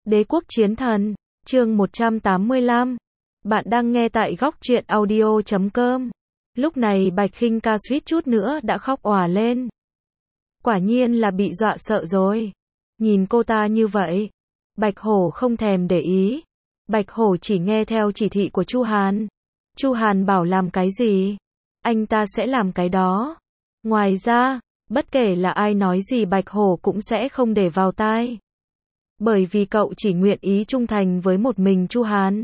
Đế quốc chiến thần, chương 185. Bạn đang nghe tại góc truyện audio.com. Lúc này Bạch Khinh Ca suýt chút nữa đã khóc òa lên. Quả nhiên là bị dọa sợ rồi. Nhìn cô ta như vậy, Bạch Hổ không thèm để ý. Bạch Hổ chỉ nghe theo chỉ thị của Chu Hàn. Chu Hàn bảo làm cái gì, anh ta sẽ làm cái đó. Ngoài ra, bất kể là ai nói gì Bạch Hổ cũng sẽ không để vào tai. Bởi vì cậu chỉ nguyện ý trung thành với một mình Chu Hàn.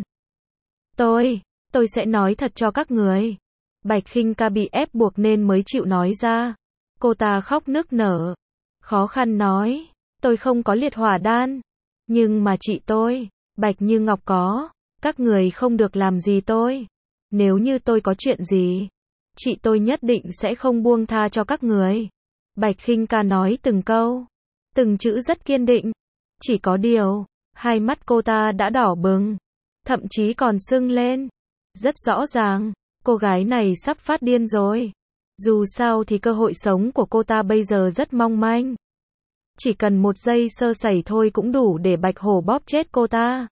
Tôi sẽ nói thật cho các người. Bạch Khinh Ca bị ép buộc nên mới chịu nói ra. Cô ta khóc nức nở, khó khăn nói, tôi không có liệt hỏa đan. Nhưng mà chị tôi, Bạch Như Ngọc có. Các người không được làm gì tôi. Nếu như tôi có chuyện gì, chị tôi nhất định sẽ không buông tha cho các người. Bạch Khinh Ca nói từng câu, từng chữ rất kiên định. Chỉ có điều, hai mắt cô ta đã đỏ bừng, thậm chí còn sưng lên. Rất rõ ràng, cô gái này sắp phát điên rồi. Dù sao thì cơ hội sống của cô ta bây giờ rất mong manh. Chỉ cần một giây sơ sẩy thôi cũng đủ để Bạch Hổ bóp chết cô ta.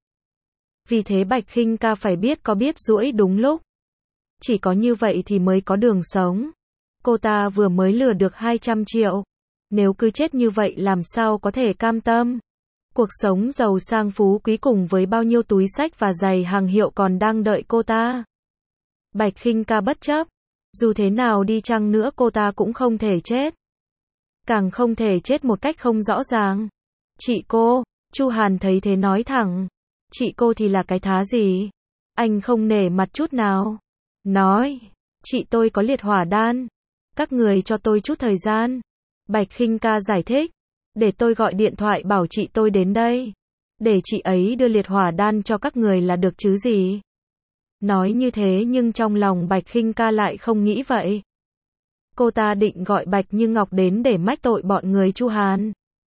Vì thế Bạch Khinh Ca phải biết duỗi đúng lúc. Chỉ có như vậy thì mới có đường sống. Cô ta vừa mới lừa được 200 triệu. Nếu cứ chết như vậy làm sao có thể cam tâm. Cuộc sống giàu sang phú quý cùng với bao nhiêu túi xách và giày hàng hiệu còn đang đợi cô ta. Bạch Khinh Ca bất chấp. Dù thế nào đi chăng nữa cô ta cũng không thể chết. Càng không thể chết một cách không rõ ràng. Chị cô, Chu Hàn thấy thế nói thẳng. Chị cô thì là cái thá gì? Anh không nể mặt chút nào. Nói, chị tôi có liệt hỏa đan. Các người cho tôi chút thời gian. Bạch Khinh Ca giải thích. Để tôi gọi điện thoại bảo chị tôi đến đây. Để chị ấy đưa liệt hỏa đan cho các người là được chứ gì. Nói như thế nhưng trong lòng Bạch Khinh Ca lại không nghĩ vậy. Cô ta định gọi Bạch Như Ngọc đến để mách tội bọn người Chu Hàn.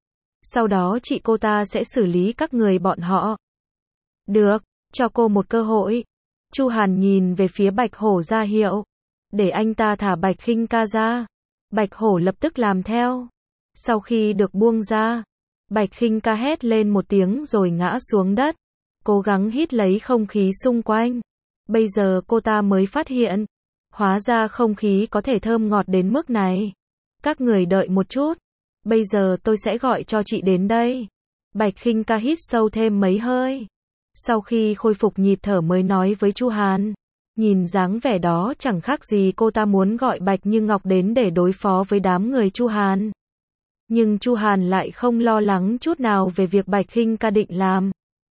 Sau đó chị cô ta sẽ xử lý các người bọn họ. Được, cho cô một cơ hội. Chu Hàn nhìn về phía Bạch Hổ ra hiệu. Để anh ta thả Bạch Khinh Ca ra. Bạch Hổ lập tức làm theo. Sau khi được buông ra, Bạch Khinh Ca hét lên một tiếng rồi ngã xuống đất. Cố gắng hít lấy không khí xung quanh. Bây giờ cô ta mới phát hiện. Hóa ra không khí có thể thơm ngọt đến mức này. Các người đợi một chút. Bây giờ tôi sẽ gọi cho chị đến đây. Bạch Khinh Ca hít sâu thêm mấy hơi. Sau khi khôi phục nhịp thở mới nói với Chu Hàn. Nhìn dáng vẻ đó chẳng khác gì cô ta muốn gọi Bạch Như Ngọc đến để đối phó với đám người Chu Hàn. Nhưng Chu Hàn lại không lo lắng chút nào về việc Bạch Khinh Ca định làm.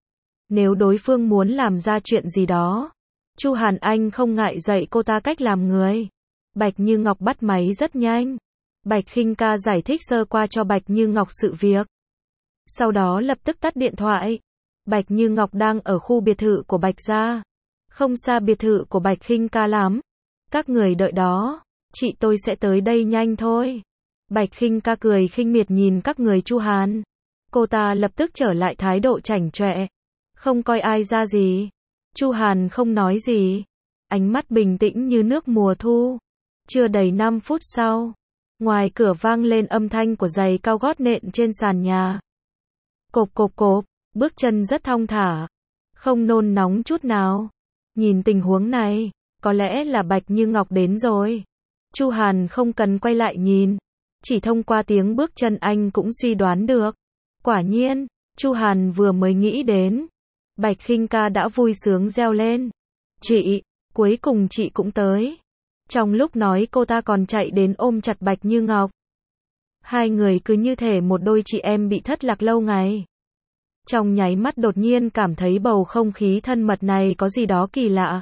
Nếu đối phương muốn làm ra chuyện gì đó, Chu Hàn anh không ngại dạy cô ta cách làm người. Bạch Như Ngọc bắt máy rất nhanh. Bạch Khinh Ca giải thích sơ qua cho Bạch Như Ngọc sự việc. Sau đó lập tức tắt điện thoại. Bạch Như Ngọc đang ở khu biệt thự của Bạch gia. Không xa biệt thự của Bạch Khinh Ca lắm. Các người đợi đó, chị tôi sẽ tới đây nhanh thôi. Bạch Khinh Ca cười khinh miệt nhìn các người Chu Hàn. Cô ta lập tức trở lại thái độ chảnh chọe. Không coi ai ra gì. Chu Hàn không nói gì. Ánh mắt bình tĩnh như nước mùa thu. Chưa đầy 5 phút sau, ngoài cửa vang lên âm thanh của giày cao gót nện trên sàn nhà. Cộp cộp cộp, bước chân rất thong thả. Không nôn nóng chút nào. Nhìn tình huống này, có lẽ là Bạch Như Ngọc đến rồi. Chu Hàn không cần quay lại nhìn. Chỉ thông qua tiếng bước chân anh cũng suy đoán được. Quả nhiên, Chu Hàn vừa mới nghĩ đến. Bạch Khinh Ca đã vui sướng reo lên. Chị, cuối cùng chị cũng tới. Trong lúc nói cô ta còn chạy đến ôm chặt Bạch Như Ngọc. Hai người cứ như thể một đôi chị em bị thất lạc lâu ngày. Trong nháy mắt đột nhiên cảm thấy bầu không khí thân mật này có gì đó kỳ lạ.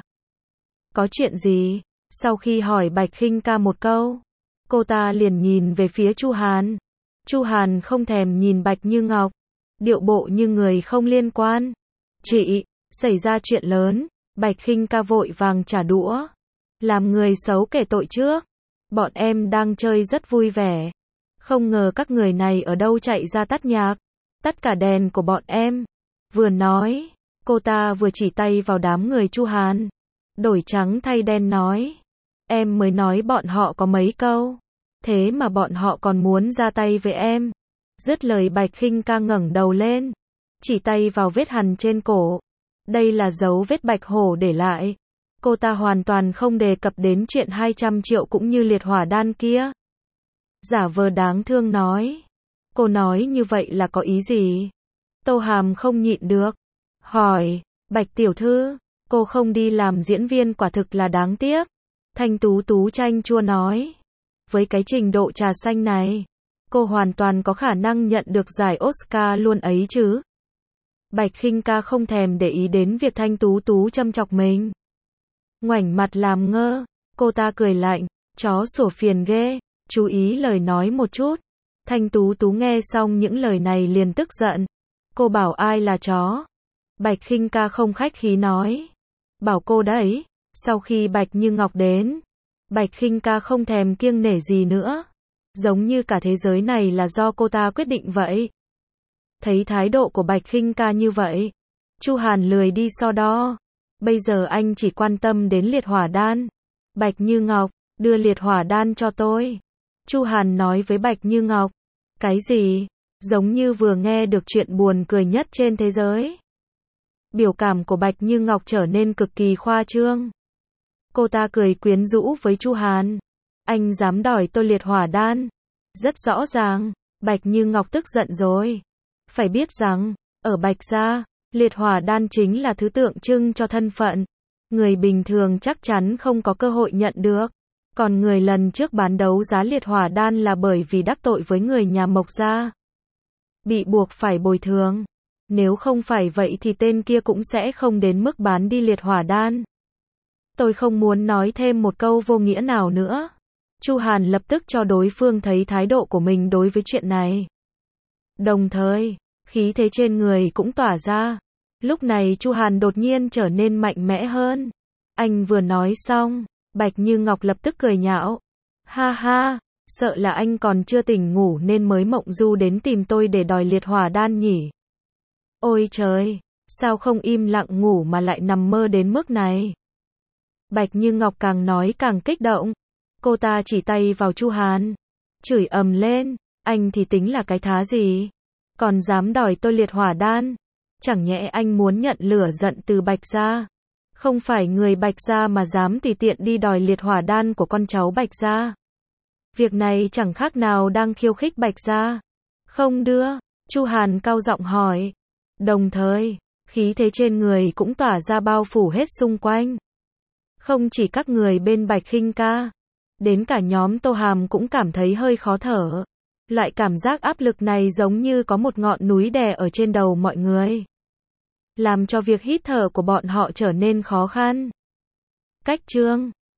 Có chuyện gì? Sau khi hỏi Bạch Khinh Ca một câu, cô ta liền nhìn về phía Chu Hàn. Chu Hàn không thèm nhìn Bạch Như Ngọc. Điệu bộ như người không liên quan. Chị, xảy ra chuyện lớn. Bạch Khinh Ca vội vàng trả đũa. Làm người xấu kể tội trước. Bọn em đang chơi rất vui vẻ. Không ngờ các người này ở đâu chạy ra tắt nhạc. Tắt cả đèn của bọn em. Vừa nói, cô ta vừa chỉ tay vào đám người Chu Hàn. Đổi trắng thay đen nói. Em mới nói bọn họ có mấy câu. Thế mà bọn họ còn muốn ra tay với em. Dứt lời Bạch Khinh Ca ngẩng đầu lên. chỉ tay vào vết hằn trên cổ. Đây là dấu vết Bạch Hổ để lại. Cô ta hoàn toàn không đề cập đến chuyện 200 triệu cũng như liệt hỏa đan kia. Giả vờ đáng thương nói. Cô nói như vậy là có ý gì? Tô Hàm không nhịn được. Hỏi, Bạch tiểu thư, cô không đi làm diễn viên quả thực là đáng tiếc. Thanh Tú Tú chanh chua nói. Với cái trình độ trà xanh này, cô hoàn toàn có khả năng nhận được giải Oscar luôn ấy chứ. Bạch Khinh Ca không thèm để ý đến việc Thanh Tú Tú châm chọc mình. Ngoảnh mặt làm ngơ, cô ta cười lạnh, chó sủa phiền ghê, chú ý lời nói một chút. Thanh Tú Tú nghe xong những lời này liền tức giận. Cô bảo ai là chó? Bạch Khinh Ca không khách khí nói. Bảo cô đấy. Sau khi Bạch Như Ngọc đến, Bạch Khinh Ca không thèm kiêng nể gì nữa. Giống như cả thế giới này là do cô ta quyết định vậy. Thấy thái độ của Bạch Khinh Ca như vậy, Chu Hàn lười đi so đo. Bây giờ anh chỉ quan tâm đến liệt hỏa đan. Bạch Như Ngọc, đưa liệt hỏa đan cho tôi. Chu Hàn nói với Bạch Như Ngọc. Cái gì? Giống như vừa nghe được chuyện buồn cười nhất trên thế giới. Biểu cảm của Bạch Như Ngọc trở nên cực kỳ khoa trương. Cô ta cười quyến rũ với Chu Hàn. Anh dám đòi tôi liệt hỏa đan. Rất rõ ràng, Bạch Như Ngọc tức giận rồi. Phải biết rằng, ở Bạch gia, liệt hỏa đan chính là thứ tượng trưng cho thân phận. Người bình thường chắc chắn không có cơ hội nhận được. Còn người lần trước bán đấu giá liệt hỏa đan là bởi vì đắc tội với người nhà Mộc gia. Bị buộc phải bồi thường. Nếu không phải vậy thì tên kia cũng sẽ không đến mức bán đi liệt hỏa đan. Tôi không muốn nói thêm một câu vô nghĩa nào nữa. Chu Hàn lập tức cho đối phương thấy thái độ của mình đối với chuyện này. Đồng thời, khí thế trên người cũng tỏa ra. Lúc này Chu Hàn đột nhiên trở nên mạnh mẽ hơn. Anh vừa nói xong, Bạch Như Ngọc lập tức cười nhạo. Ha ha, sợ là anh còn chưa tỉnh ngủ nên mới mộng du đến tìm tôi để đòi liệt hỏa đan nhỉ. Ôi trời, sao không im lặng ngủ mà lại nằm mơ đến mức này. Bạch Như Ngọc càng nói càng kích động. Cô ta chỉ tay vào Chu Hàn. Chửi ầm lên, anh thì tính là cái thá gì? Còn dám đòi tôi liệt hỏa đan? Chẳng nhẽ anh muốn nhận lửa giận từ Bạch gia? Không phải người Bạch gia mà dám tùy tiện đi đòi liệt hỏa đan của con cháu Bạch gia. Việc này chẳng khác nào đang khiêu khích Bạch gia. Không đưa, Chu Hàn cao giọng hỏi. Đồng thời, khí thế trên người cũng tỏa ra bao phủ hết xung quanh. Không chỉ các người bên Bạch Khinh Ca, đến cả nhóm Tô Hàm cũng cảm thấy hơi khó thở. Loại cảm giác áp lực này giống như có một ngọn núi đè ở trên đầu mọi người, làm cho việc hít thở của bọn họ trở nên khó khăn. Cách chương